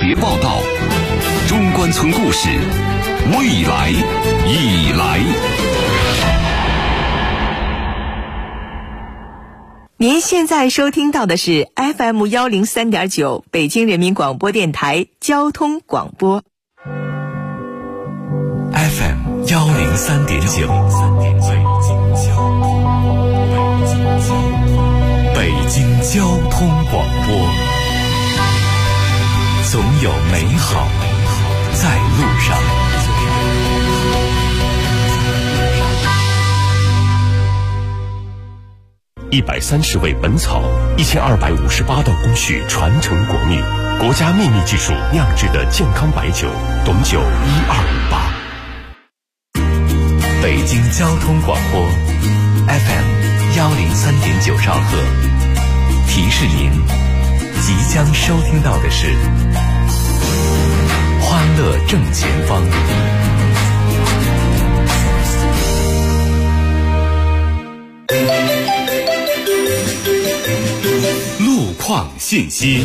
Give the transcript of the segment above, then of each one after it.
节报道，中关村故事，未来已来。 您现在收听到的是 FM 103.9北京人民广播电台交通广播。 FM 103.9，北京交通广播，总有美好在路上。130味本草，1258道工序传承国秘，国家秘密技术酿制的健康白酒，董酒1258。北京交通广播 FM 103.9兆赫，提示您即将收听到的是欢乐正前方。路况信息。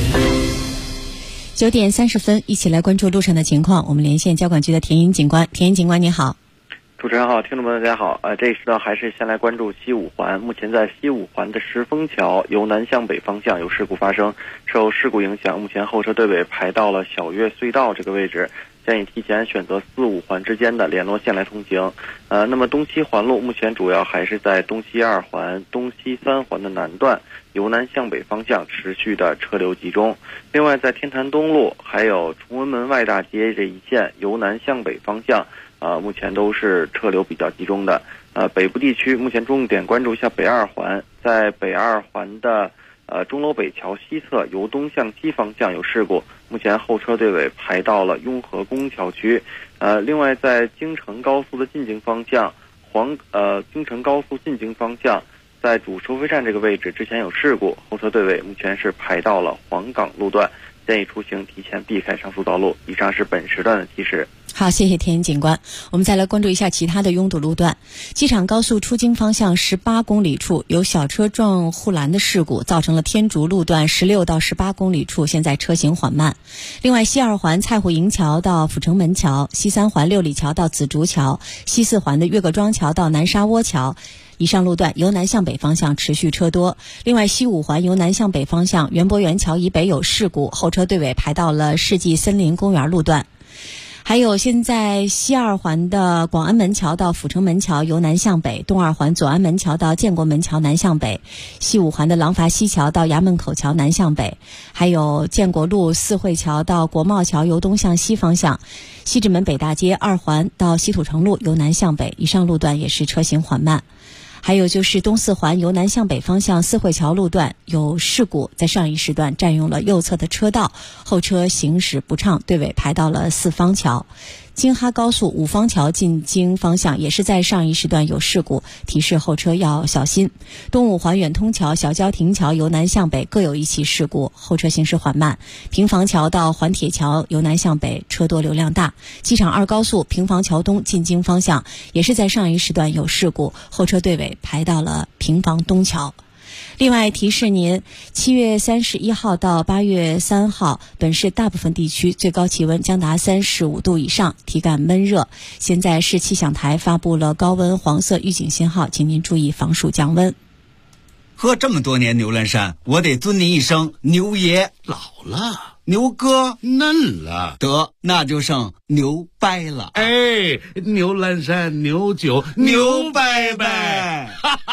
9点30分，一起来关注路上的情况。我们连线交管局的田英警官。田英警官，你好。 主持人好，听众们大家好。这一时段还是先来关注西五环。目前在西五环的石峰桥由南向北方向有事故发生，受事故影响，目前后车队尾排到了小月隧道这个位置，建议提前选择4、5环之间的联络线来通行。那么东西环路目前主要还是在东西2环、东西3环的南段，由南向北方向持续的车流集中。另外在天坛东路还有崇文门外大街这一线由南向北方向目前都是车流比较集中的。北部地区目前重点关注一下北2环，在北2环的钟楼北桥西侧由东向西方向有事故，目前后车队尾排到了雍和宫桥区。另外在京承高速的进京方向，京承高速进京方向在主收费站这个位置之前有事故，后车队尾目前是排到了黄岗路段，建议出行提前避开上述道路。以上是本时段的提示。 好，谢谢田英警官。我们再来关注一下其他的拥堵路段。机场高速出京方向18公里处有小车撞护栏的事故，造成了天竺路段16到18公里处现在车行缓慢。另外西2环蔡虎营桥到阜成门桥，西3环六里桥到紫竹桥，西4环的岳各庄桥到南沙窝桥，以上路段由南向北方向持续车多。另外西5环由南向北方向园博园桥以北有事故，后车队尾排到了世纪森林公园路段。还有现在西2环的广安门桥到阜成门桥由南向北，东2环左安门桥到建国门桥南向北，西5环的廊坊西桥到衙门口桥南向北，还有建国路四惠桥到国贸桥由东向西方向，西直门北大街2环到西土城路由南向北，以上路段也是车行缓慢。还有就是东4环由南向北方向四惠桥路段有事故，在上一时段占用了右侧的车道，后车行驶不畅，队尾排到了四方桥。京哈高速五方桥进京方向也是在上一时段有事故，提示后车要小心。东5环远通桥小郊亭桥由南向北各有一起事故，后车行驶缓慢。平房桥到环铁桥由南向北车多流量大。机场2高速平房桥东进京方向也是在上一时段有事故，后车队尾排到了平房东桥。另外提示您，7月31号到8月3号，本市大部分地区最高气温将达35度以上，体感闷热。现在市气象台发布了高温黄色预警信号，请您注意防暑降温。 喝这么多年牛栏山，我得尊您一声牛爷。 老了， 牛哥嫩了， 得那就剩牛掰了。 哎，牛栏山牛酒牛掰掰。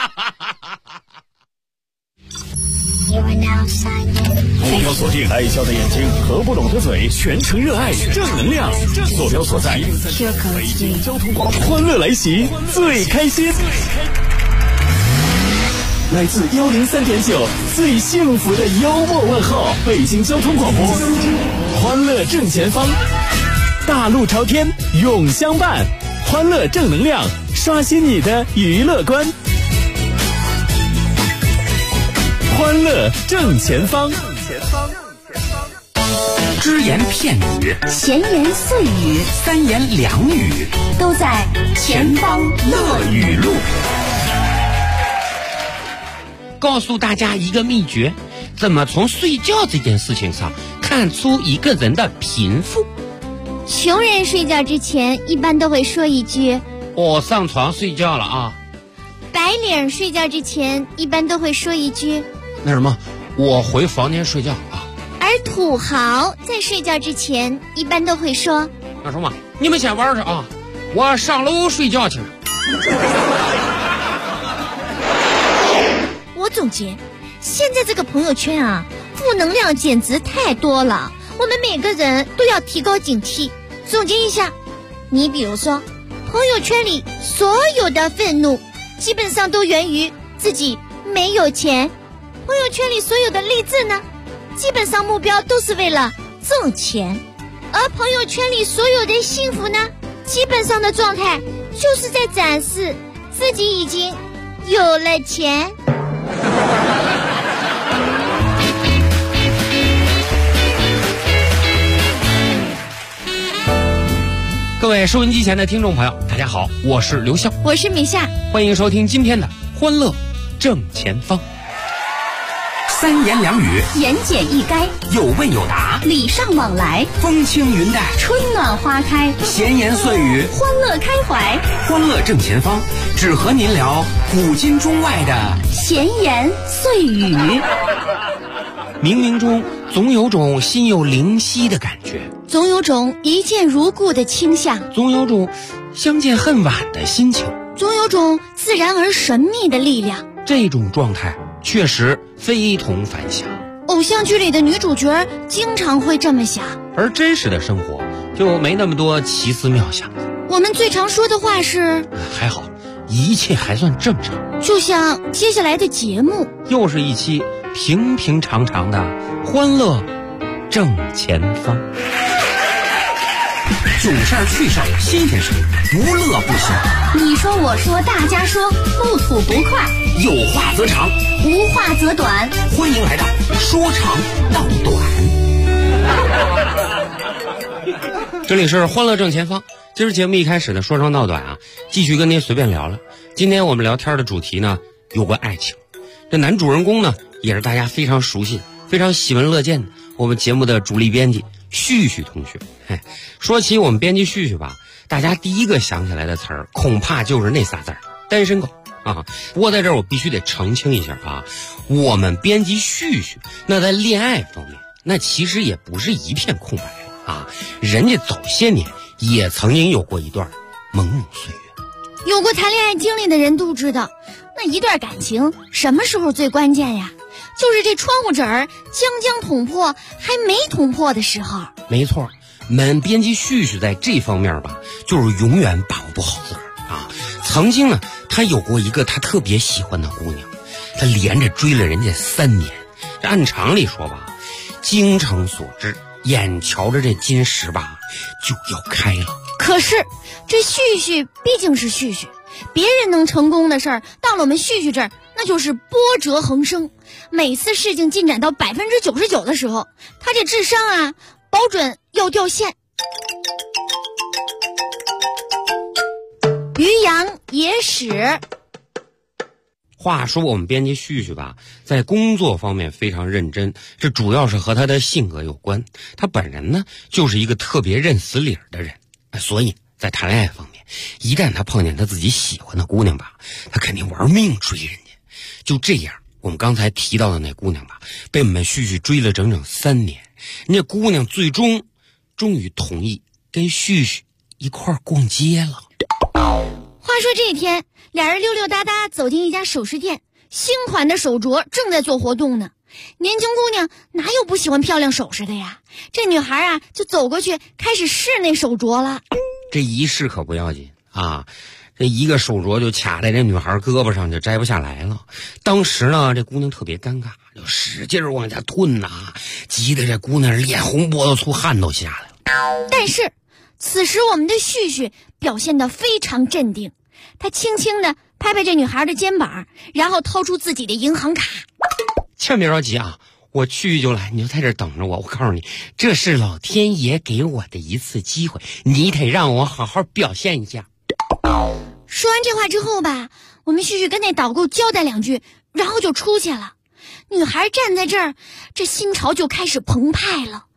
目标锁定，爱笑的眼睛和不拢的嘴，全程热爱正能量。坐标所在，北京交通广播，欢乐来袭，最开心。来自103.9最幸福的幽默问候，北京交通广播，欢乐正前方，大路朝天永相伴，欢乐正能量，刷新你的娱乐观。欢乐正前方， 只言片语， 闲言碎语， 三言两语， 都在前方乐语录。 告诉大家一个秘诀，怎么从睡觉这件事情上看看出一个人的贫富。 穷人睡觉之前一般都会说一句我上床睡觉了啊。 白领睡觉之前一般都会说一句那什么，我回房间睡觉啊。 而土豪在睡觉之前一般都会说那什么，你们先玩着啊，我上楼睡觉去了。 我总结，现在这个朋友圈啊，负能量简直太多了，我们每个人都要提高警惕。总结一下，你比如说朋友圈里所有的愤怒基本上都源于自己没有钱，朋友圈里所有的励志呢，基本上目标都是为了挣钱，而朋友圈里所有的幸福呢，基本上的状态就是在展示自己已经有了钱。 各位收音机前的听众朋友，大家好，我是刘笑， 我是米夏， 欢迎收听今天的欢乐正前方。 三言两语， 言简意赅， 有问有答， 礼尚往来， 风轻云淡， 春暖花开， 闲言碎语， 欢乐开怀。 欢乐正前方，只和您聊古今中外的闲言碎语。 冥冥中总有种心有灵犀的感觉， 总有种一见如故的倾向， 总有种相见恨晚的心情， 总有种自然而神秘的力量。 这种状态确实非同凡响。 偶像剧里的女主角经常会这么想， 而真实的生活就没那么多奇思妙想的。 我们最常说的话是还好，一切还算正常。 就像接下来的节目， 又是一期平平常常的欢乐正前方。 囧事儿趣事儿新鲜事儿，不乐不休。 你说我说大家说，不吐不快， 有话则长， 无话则短。 欢迎来到说长道短。 这里是欢乐正前方。今儿节目一开始的说长道短啊，继续跟您随便聊了。今天我们聊天的主题呢，有关爱情。这男主人公呢，也是大家非常熟悉、非常喜闻乐见的我们节目的主力编辑旭旭同学。说起我们编辑旭旭吧，大家第一个想起来的词儿恐怕就是那仨字儿，单身狗啊。不过在这儿我必须得澄清一下啊，我们编辑旭旭那在恋爱方面那其实也不是一片空白啊，人家早些年也曾经有过一段朦胧岁月。 有过谈恋爱经历的人都知道，那一段感情什么时候最关键呀？就是这窗户纸儿将捅破还没捅破的时候。 没错，我们编辑旭旭在这方面吧，就是永远把握不好自个儿啊。曾经呢，他有过一个他特别喜欢的姑娘，他连着追了人家3年。这按常理说吧，精诚所至，眼瞧着这金石吧就要开了。 可是这旭旭毕竟是旭旭，别人能成功的事儿，到了我们旭旭这儿那就是波折横生。每次事情进展到99%的时候，他这智商啊保准要掉线。于洋野史。 话说我们编辑旭旭吧，在工作方面非常认真，这主要是和他的性格有关。他本人呢，就是一个特别认死理儿的人，所以在谈恋爱方面，一旦他碰见他自己喜欢的姑娘吧，他肯定玩命追人家。就这样，我们刚才提到的那姑娘吧，被我们旭旭追了整整3年，人家姑娘最终于同意跟旭旭一块儿逛街了。 话说这一天，俩人溜溜达达走进一家首饰店，新款的手镯正在做活动呢。年轻姑娘哪有不喜欢漂亮首饰的呀？这女孩啊就走过去开始试那手镯了。 这一试可不要紧啊，这一个手镯就卡在这女孩胳膊上，就摘不下来了。当时呢，这姑娘特别尴尬，就使劲往下吞呐，急得这姑娘脸红脖子粗，汗都下来了。 但是此时我们的旭旭表现得非常镇定，他轻轻地拍拍这女孩的肩膀，然后掏出自己的银行卡。 千万别着急啊，我去就来，你就在这等着我。我告诉你，这是老天爷给我的一次机会，你得让我好好表现一下。 说完这话之后吧，我们旭旭跟那导购交代2句，然后就出去了。女孩站在这儿，这心潮就开始澎湃了。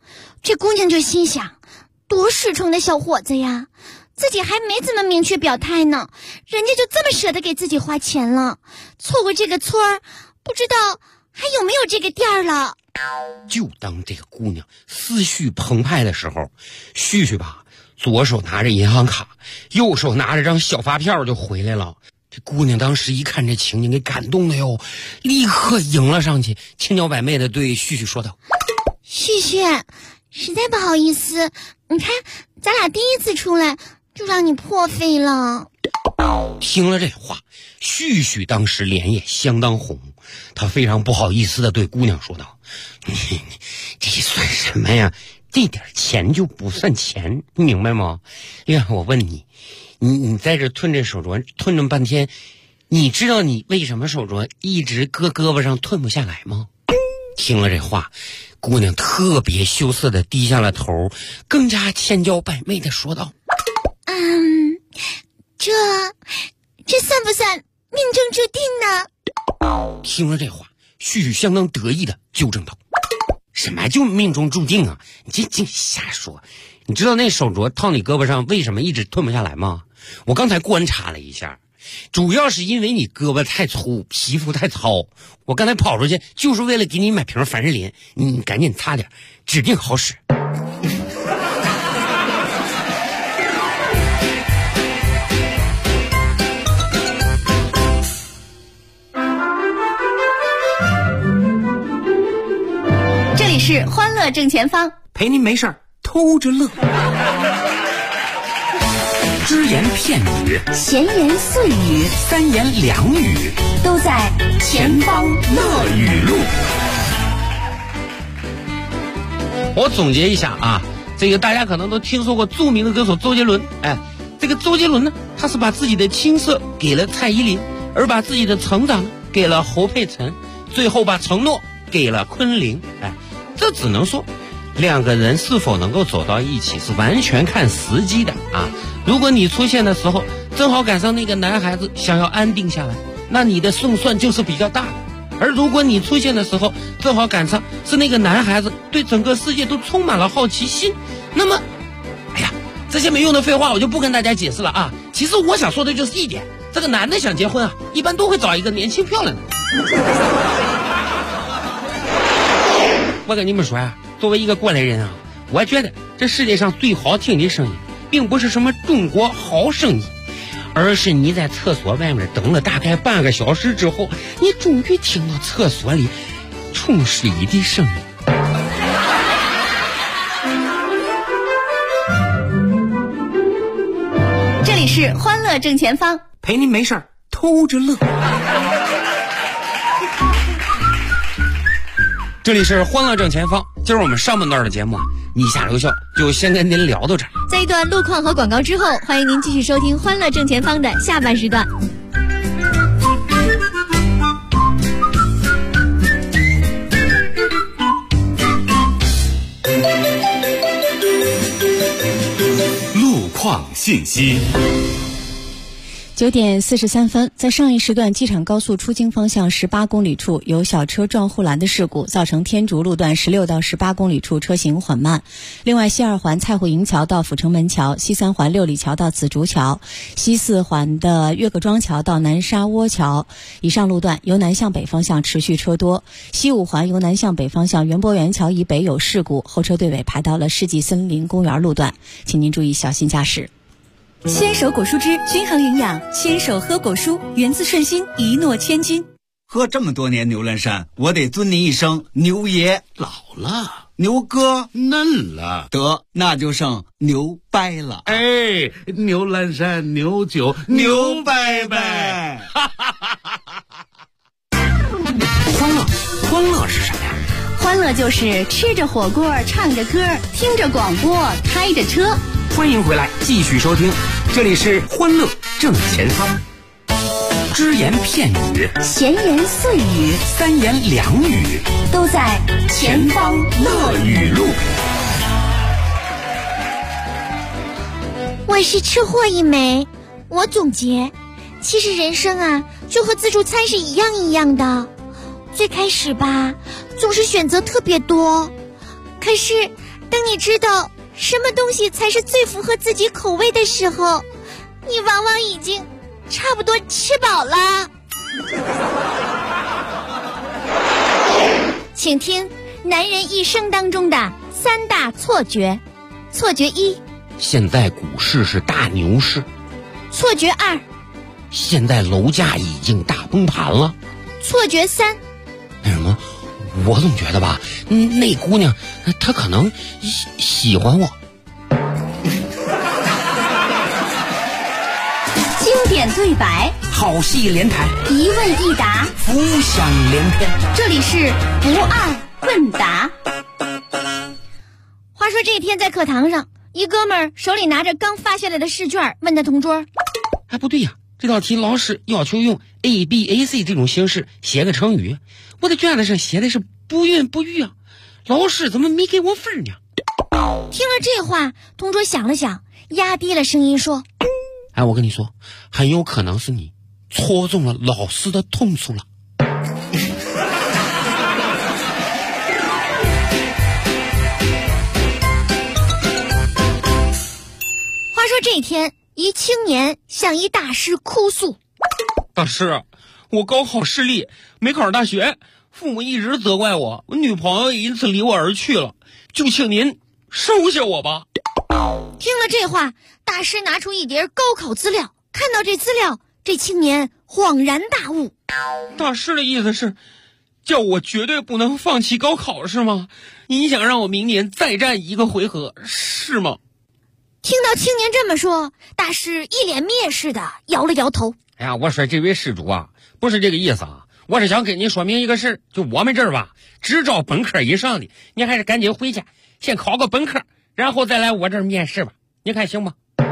这姑娘就心想，多实诚的小伙子呀，自己还没怎么明确表态呢，人家就这么舍得给自己花钱了，错过这个村儿，不知道还有没有这个店儿了。 就当这个姑娘思绪澎湃的时候，旭旭吧左手拿着银行卡，右手拿着张小发票就回来了。这姑娘当时一看这情景，给感动的哟，立刻迎了上去，千娇百媚的对旭旭说道： 旭旭，实在不好意思，你看咱俩第一次出来就让你破费了。 听了这话，旭旭当时脸也相当红，他非常不好意思的对姑娘说道：这算什么呀，这点钱就不算钱，你明白吗？我问你，你在这吞这手镯吞这么半天，你知道你为什么手镯一直搁胳膊上吞不下来吗？听了这话，姑娘特别羞涩的低下了头，更加千娇百媚的说道： 这算不算命中注定呢？ 听了这话，旭旭相当得意的纠正道：什么就命中注定啊，你这瞎说。你知道那手镯套你胳膊上为什么一直吞不下来吗？我刚才观察了一下，主要是因为你胳膊太粗，皮肤太糙。我刚才跑出去就是为了给你买瓶凡士林，你赶紧擦点，指定好使。 这里是欢乐正前方， 陪您没事儿偷着乐。只言片语， 闲言碎语， 三言两语， 都在前方乐语录。 我总结一下啊，这个大家可能都听说过著名的歌手周杰伦。这个周杰伦呢，他是把自己的青涩给了蔡依林，而把自己的成长给了侯佩岑，最后把承诺给了昆凌。这只能说两个人是否能够走到一起是完全看时机的啊。如果你出现的时候正好赶上那个男孩子想要安定下来，那你的胜算就是比较大的。而如果你出现的时候正好赶上是那个男孩子对整个世界都充满了好奇心，那么这些没用的废话我就不跟大家解释了啊。其实我想说的就是一点，这个男的想结婚啊，一般都会找一个年轻漂亮的。我跟你们说啊，作为一个过来人啊，我觉得这世界上最好听的声音并不是什么中国好声音，而是你在厕所外面等了大概半个小时之后，你终于听到厕所里冲水的声音。 这里是欢乐正前方， 陪您没事儿偷着乐。 这里是欢乐正前方，今儿我们上半段的节目你下留校就先跟您聊到这儿。 在一段路况和广告之后，欢迎您继续收听欢乐正前方的下半时段。 路况信息。 9点43分，在上一时段机场高速出京方向18公里处有小车撞护栏的事故，造成天竺路段16到18公里处车行缓慢。另外，西2环蔡户营桥到阜成门桥，西3环六里桥到紫竹桥，西4环的岳各庄桥到南沙窝桥以上路段由南向北方向持续车多。西5环由南向北方向园博园桥以北有事故，后车队尾排到了世纪森林公园路段，请您注意小心驾驶。 牵手果蔬汁均衡营养，牵手喝果蔬，源自顺心，一诺千金。 喝这么多年牛栏山，我得尊您一声牛爷。 老了， 牛哥嫩了， 得那就剩牛掰了。 哎，牛栏山牛酒牛掰掰。 欢乐是什么呀？ 欢乐就是吃着火锅，唱着歌，听着广播，开着车。 欢迎回来，继续收听，这里是欢乐正前方。只言片语， 闲言碎语， 三言两语， 都在前方乐语录。 我是吃货一枚，我总结，其实人生啊，就和自助餐是一样的。最开始吧，总是选择特别多，可是等你知道什么东西才是最符合自己口味的时候，你往往已经差不多吃饱了。请听男人一生当中的3大错觉。错觉1， 现在股市是大牛市。 错觉2， 现在楼价已经大崩盘了。 错觉3， 那什么，我总觉得吧，那姑娘她可能喜欢我。 经典对白， 好戏连台， 一问一答， 浮想联翩。 这里是不二问答。 话说这天在课堂上，一哥们儿手里拿着刚发下来的试卷，问他同桌： 哎，不对呀，这道题老师要求用 A、B、A、C 这种形式写个成语，我的卷子上写的是不孕不育啊，老师怎么没给我分呢？ 听了这话，同桌想了想，压低了声音说： 哎，我跟你说，很有可能是你戳中了老师的痛处了。 话说这天，一青年向一大师哭诉： 大师，我高考失利，没考上大学，父母一直责怪我，我女朋友因此离我而去了，就请您收下我吧。 听了这话，大师拿出一叠高考资料，看到这资料，这青年恍然大悟。 大师的意思是叫我绝对不能放弃高考是吗？你想让我明年再战一个回合是吗？ 听到青年这么说，大师一脸蔑视的摇了摇头。 哎呀，我说这位施主啊，不是这个意思啊，我是想跟你说明一个事，就我们这儿吧，只招本科以上的，你还是赶紧回家先考个本科，然后再来我这儿面试吧，你看行吗？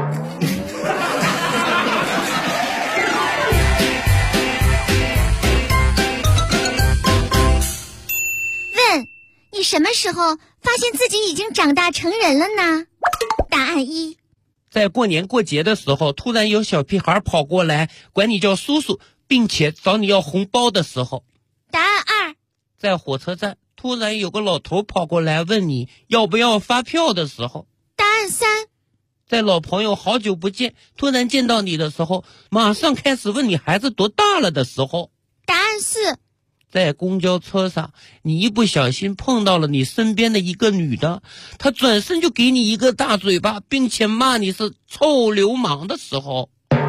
问：你什么时候发现自己已经长大成人了呢？答案1： 在过年过节的时候，突然有小屁孩跑过来管你叫叔叔，并且找你要红包的时候。 答案2： 在火车站突然有个老头跑过来问你要不要发票的时候。 答案3： 在老朋友好久不见突然见到你的时候，马上开始问你孩子多大了的时候。 答案4： 在公交车上，你一不小心碰到了你身边的一个女的，她转身就给你一个大嘴巴，并且骂你是臭流氓的时候。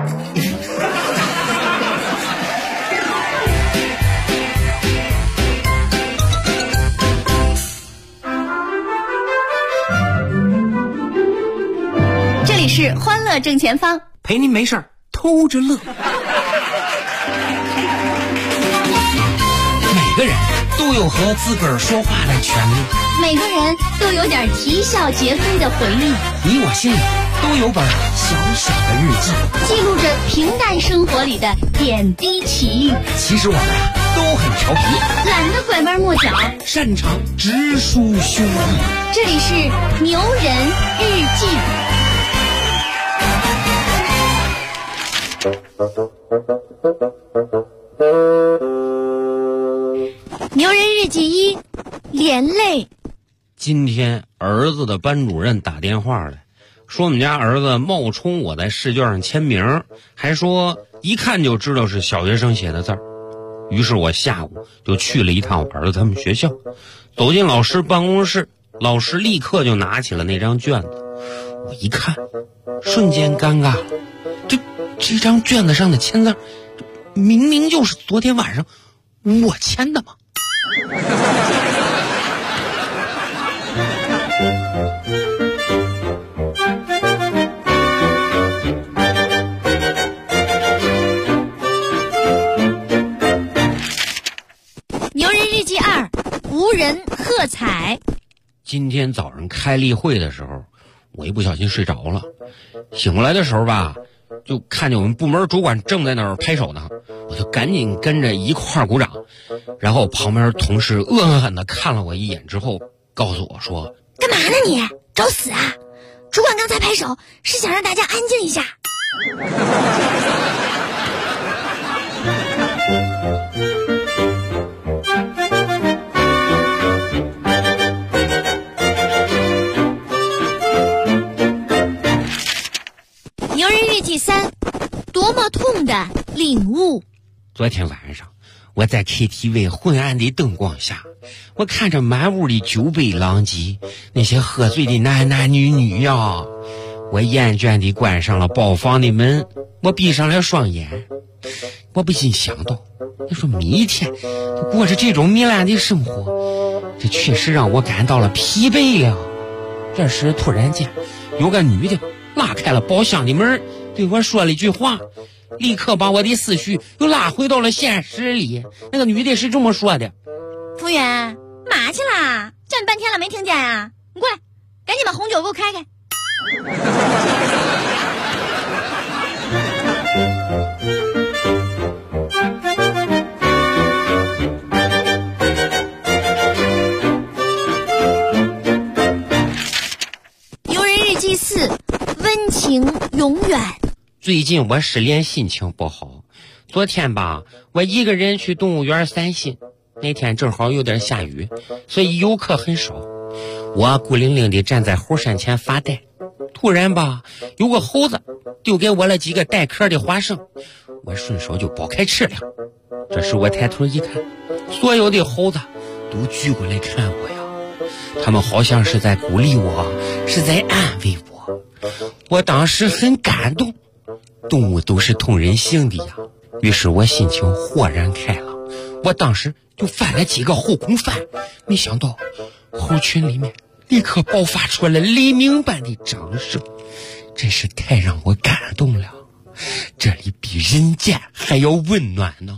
这里是欢乐正前方， 陪您没事儿偷着乐。每个人都有和自个儿说话的权利， 每个人都有点啼笑皆非的回忆。 你我心里都有本小小的日记， 记录着平淡生活里的点滴奇遇。 其实我们都很调皮， 懒得拐弯抹角， 擅长直抒胸臆。 这里是牛人日记。 牛人日记1：连累。 今天儿子的班主任打电话来，说我们家儿子冒充我在试卷上签名，还说一看就知道是小学生写的字儿。于是我下午就去了一趟我儿子他们学校，走进老师办公室，老师立刻就拿起了那张卷子，我一看，瞬间尴尬了。这张卷子上的签字明明就是昨天晚上我签的嘛。 牛人日记2：无人喝彩。 今天早上开例会的时候，我一不小心睡着了，醒过来的时候吧，就看见我们部门主管正在那儿拍手呢，我就赶紧跟着一块儿鼓掌。然后旁边同事恶狠狠地看了我一眼之后，告诉我说：“ 干嘛呢你？找死啊！主管刚才拍手是想让大家安静一下。” 记3，多么痛的领悟。 昨天晚上我在 KTV 昏暗的灯光下，我看着满屋的酒杯狼藉，那些喝醉的男男女女呀，我厌倦地关上了包房的门，我闭上了双眼。我不禁想到，你说每一天过着这种糜烂的生活，这确实让我感到了疲惫呀。这时突然间有个女的拉开了包厢的门，对我说了一句话，立刻把我的思绪又拉回到了现实里。那个女的是这么说的： 服务员，嘛去啦？叫你半天了没听见啊？你过来，赶紧把红酒给我开开。游人日记4，温情永远。 最近我失恋，心情不好。昨天吧，我一个人去动物园散心，那天正好有点下雨，所以游客很少。我孤零零地站在猴山前发呆，突然吧，有个猴子丢给我了几个带壳的花生，我顺手就剥开吃了。这时我抬头一看，所有的猴子都聚过来看我呀，他们好像是在鼓励我，是在安慰我。我当时很感动，动物都是通人性的呀。于是我心情豁然开朗，我当时就翻了几个后空翻，没想到猴群里面立刻爆发出了黎明般的掌声，真是太让我感动了，这里比人间还要温暖呢。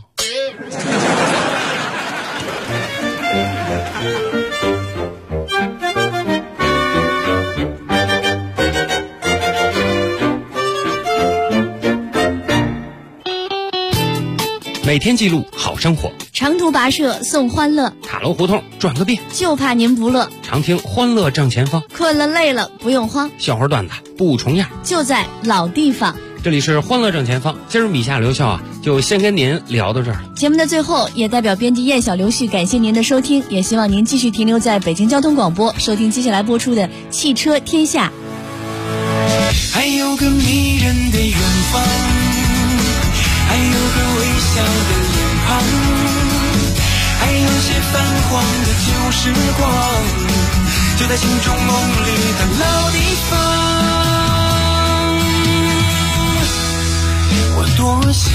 每天记录好生活， 长途跋涉送欢乐， 塔楼胡同转个遍， 就怕您不乐。 常听欢乐正前方， 困了累了不用慌， 笑话段子不重样， 就在老地方。 这里是欢乐正前方，今儿米夏刘笑啊，就先跟您聊到这儿。 节目的最后，也代表编辑燕小刘旭感谢您的收听，也希望您继续停留在北京交通广播，收听接下来播出的《汽车天下》。 还有个迷人的远方，还有个微笑的脸庞，还有些泛黄的旧时光，就在心中梦里的老地方。我多想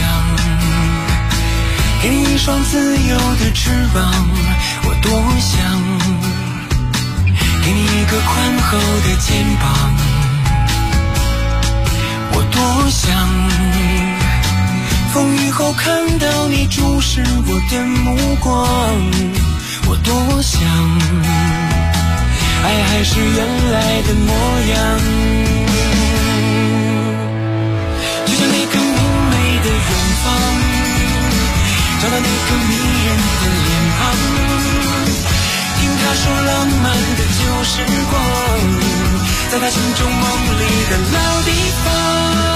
给你一双自由的翅膀，我多想给你一个宽厚的肩膀，我多想风雨后看到你注视我的目光，我多想爱还是原来的模样，就像那个明媚的远方，找到那个迷人的脸庞，听他说浪漫的旧时光，在他心中梦里的老地方。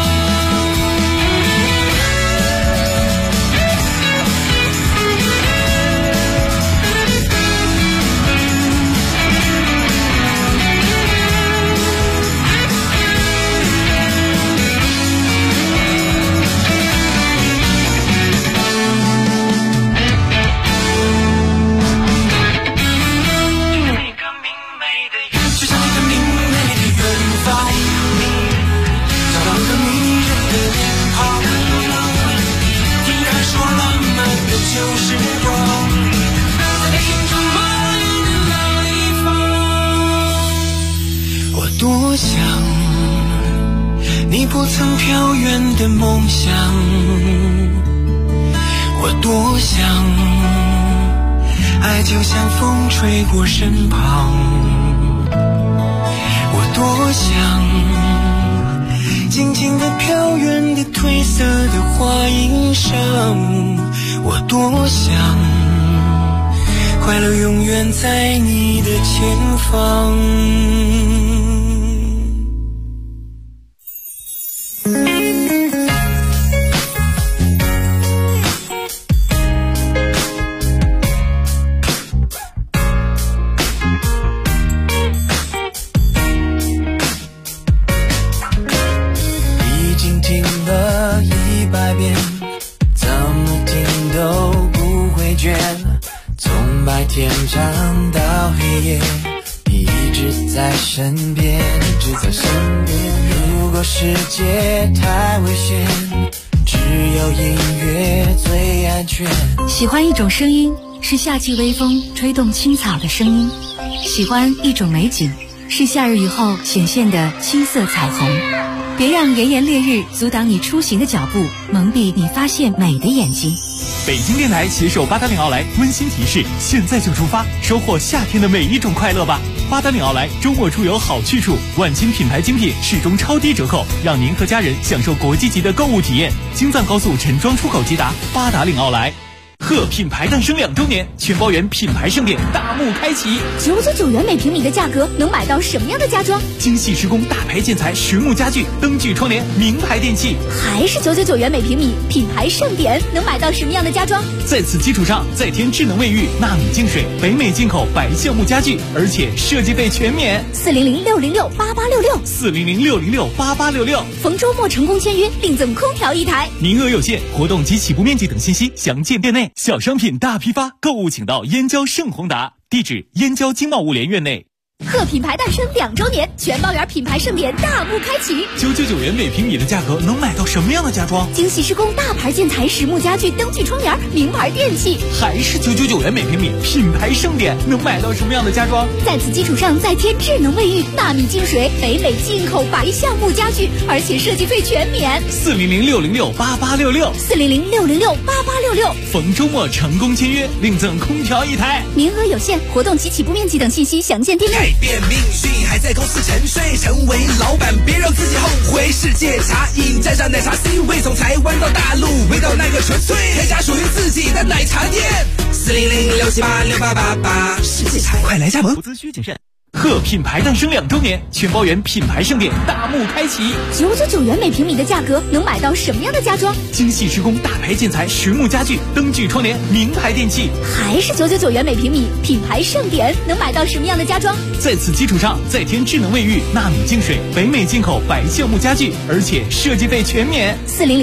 多想你不曾飘远的梦想，我多想爱就像风吹过身旁，我多想静静地飘远的褪色的花衣裳，我多想快乐永远在你的前方。已经身边，一直在身边。如果世界太危险，只有音乐最安全。 喜欢一种声音，是夏季微风吹动青草的声音；喜欢一种美景，是夏日雨后显现的青色彩虹。别让炎炎烈日阻挡你出行的脚步，蒙蔽你发现美的眼睛。 北京电台携手八达岭奥莱温馨提示：现在就出发，收获夏天的每一种快乐吧！八达岭奥莱周末出游好去处，万千品牌精品始终超低折扣，让您和家人享受国际级的购物体验。京藏高速陈庄出口捷达，八达岭奥莱。贺品牌诞生2周年，全包圆品牌盛典大幕开启。 999元每平米的价格，能买到什么样的家装？ 精细施工、大牌建材、实木家具、灯具窗帘、名牌电器， 还是999元每平米，品牌盛典，能买到什么样的家装？ 在此基础上，再添智能卫浴、纳米净水、北美进口白橡木家具，而且设计费全免。 400-606-8866，400-606-8866，逢周末成功签约，另赠空调1台， 名额有限，活动及起步面积等信息详见店内。小商品大批发，购物请到燕郊盛宏达，地址燕郊经贸物联院内。 贺品牌诞生2周年，全包圆品牌盛典大幕开启。 999元每平米的价格，能买到什么样的家装？ 精细施工、大牌建材、实木家具、灯具窗帘、名牌电器， 还是999元每平米，品牌盛典，能买到什么样的家装？ 在此基础上再添智能卫浴、纳米净水、北美进口白橡木家具，而且设计费全免。 400-606-8866，400-606-8866，逢周末成功签约，另赠空调1台， 名额有限，活动及起步面积等信息详见店内。 改变命运还在公司沉睡，成为老板别让自己后悔。世界茶饮沾上奶茶 C 位，从台湾到大陆，味道那个纯粹，开家属于自己的奶茶店。400-678-6888，世界茶快来加盟，投资需谨慎。 贺品牌诞生2周年，全包圆品牌盛典大幕开启。 999元每平米的价格，能买到什么样的家装？ 精细施工、大牌建材、实木家具、灯具窗帘、名牌电器， 还是999元每平米，品牌盛典，能买到什么样的家装？ 在此基础上再添智能卫浴、纳米净水、北美进口白橡木家具，而且设计费全免。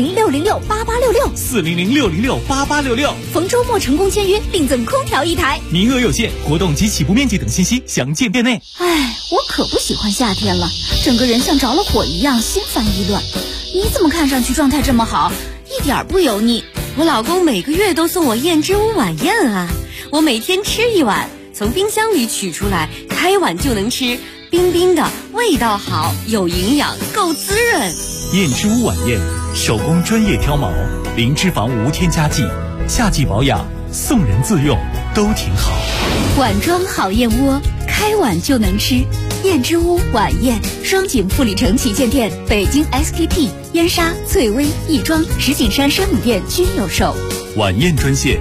400-606-8866，400-606-8866，逢周末成功签约，另赠空调1台， 名额有限，活动及起步面积等信息详见店内。 唉，我可不喜欢夏天了，整个人像着了火一样，心烦意乱。你怎么看上去状态这么好，一点不油腻？ 我老公每个月都送我燕之屋晚宴啊，我每天吃1碗，从冰箱里取出来，开碗就能吃，冰冰的，味道好，有营养，够滋润。 燕之屋晚宴，手工专业挑毛，零脂肪无添加剂，夏季保养，送人自用都挺好。 碗装好燕窝，开碗就能吃。燕之屋晚宴，双井富里城旗舰店、北京 SKP、燕莎、翠微、亦庄、石景山山姆店均有售。 晚宴专线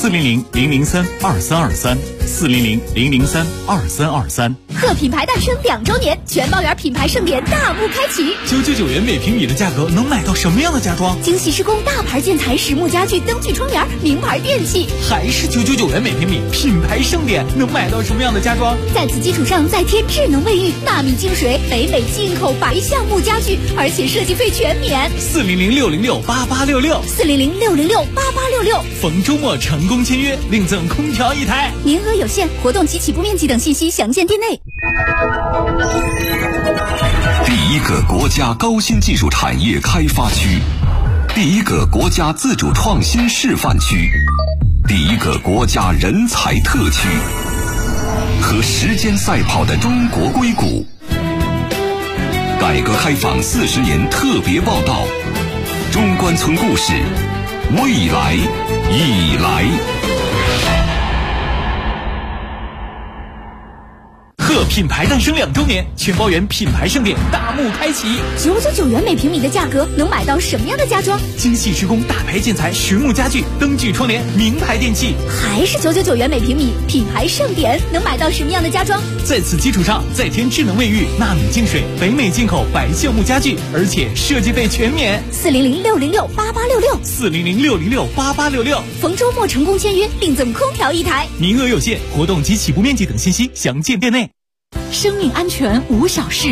400-003-2323，400-003-2323。 贺品牌诞生2周年，全包圆品牌盛典大幕开启。 999元每平米的价格，能买到什么样的家装？ 精细施工、大牌建材、实木家具、灯具窗帘、名牌电器， 还是999元每平米，品牌盛典，能买到什么样的家装？ 在此基础上再添智能卫浴、纳米净水、北美进口白橡木家具，而且设计费全免。 400-606-8866，400-606-8866，逢周末成功签约，另赠空调1台， 名额有限，活动及起步面积等信息详见店内。 第一个国家高新技术产业开发区，第一个国家自主创新示范区，第一个国家人才特区，和时间赛跑的中国硅谷。改革开放40年特别报道，中关村故事，未来已来。 贺品牌诞生2周年，全包圆品牌盛典大幕开启。 999元每平米的价格，能买到什么样的家装？ 精细施工、大牌建材、实木家具、灯具窗帘、名牌电器， 还是999元每平米，品牌盛典，能买到什么样的家装？ 在此基础上再添智能卫浴、纳米净水、北美进口白橡木家具，而且设计费全免。 400-606-8866，400-606-8866，逢周末成功签约，另赠空调1台， 名额有限，活动及起步面积等信息详见店内。 生命安全无小事，